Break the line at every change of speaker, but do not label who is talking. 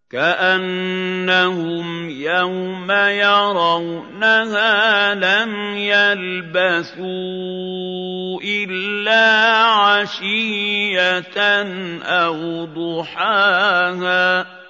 كَأَنَّهُمْ يَوْمَ يَرَوْنَهَا لَمْ يَلْبَثُوا إِلَّا عَشِيَّةً أَوْ ضُحَاهَا